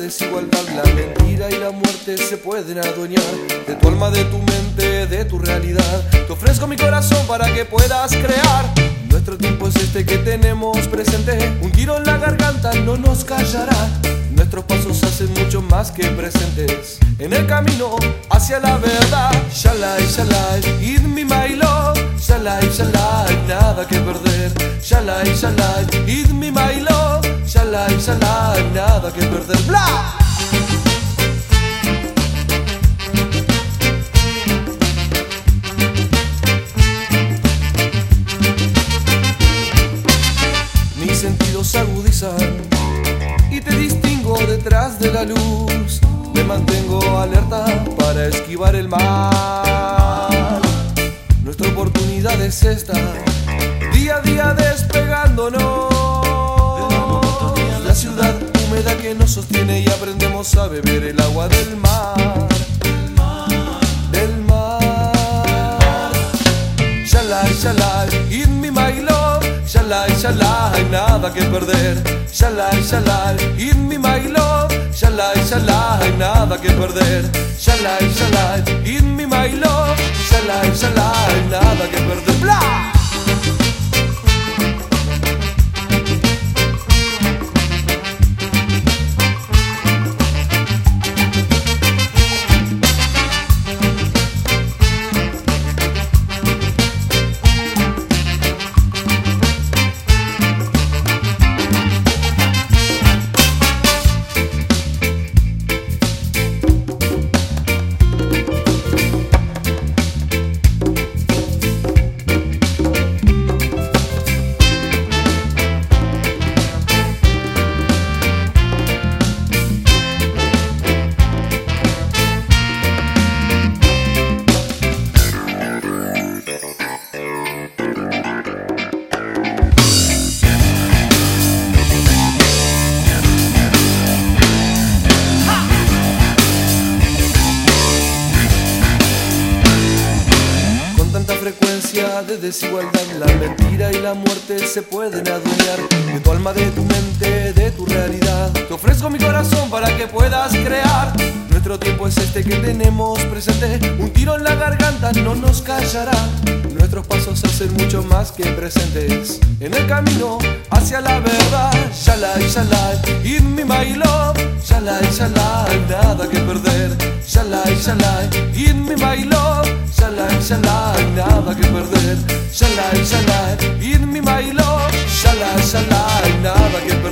desigualdad, la mentira y la muerte se pueden adueñar de tu alma, de tu mente, de tu realidad. Te ofrezco mi corazón para que puedas crear. Nuestro tiempo es este que tenemos presente. Un tiro en la garganta no nos callará. Nuestros pasos hacen mucho más que presentes en el camino hacia la verdad. Shalai, shalai, id mi my love. Shalai, shalai, nada que perder. Shalai, shalai, id mi my love. Shalai, shalai, nada que perder. ¡Bla! Mis sentidos se agudizan y te distingo detrás de la luz. Me mantengo alerta para esquivar el mal. Nuestra oportunidad es esta, día a día despegándonos. La ciudad húmeda que nos sostiene y aprendemos a beber el agua del mar. Del mar. Shalai, shalai, id mi my love. Shalai, shalai, nada que perder. Shalai, shalai, id mi my love. Shalai, shalai, nada que perder. Shalai, shalai, id mi my love. Shalai, shalai, nada que perder. ¡Bla! Frecuencia de desigualdad, la mentira y la muerte se pueden adueñar de tu alma, de tu mente, de tu realidad. Te ofrezco mi corazón para que puedas crear. Nuestro tiempo es este que tenemos presente. Un tiro en la garganta no nos callará. Nuestros pasos hacen mucho más que presentes en el camino hacia la verdad. Shalai, shalai, id mi my love. Shalai, shalai, nada que perder. Shalai, shalai, id mi my love. Shalai, shalai, nada que perder. Shalai, shalai, id mi my love. Shalai, shalai, nada que perder.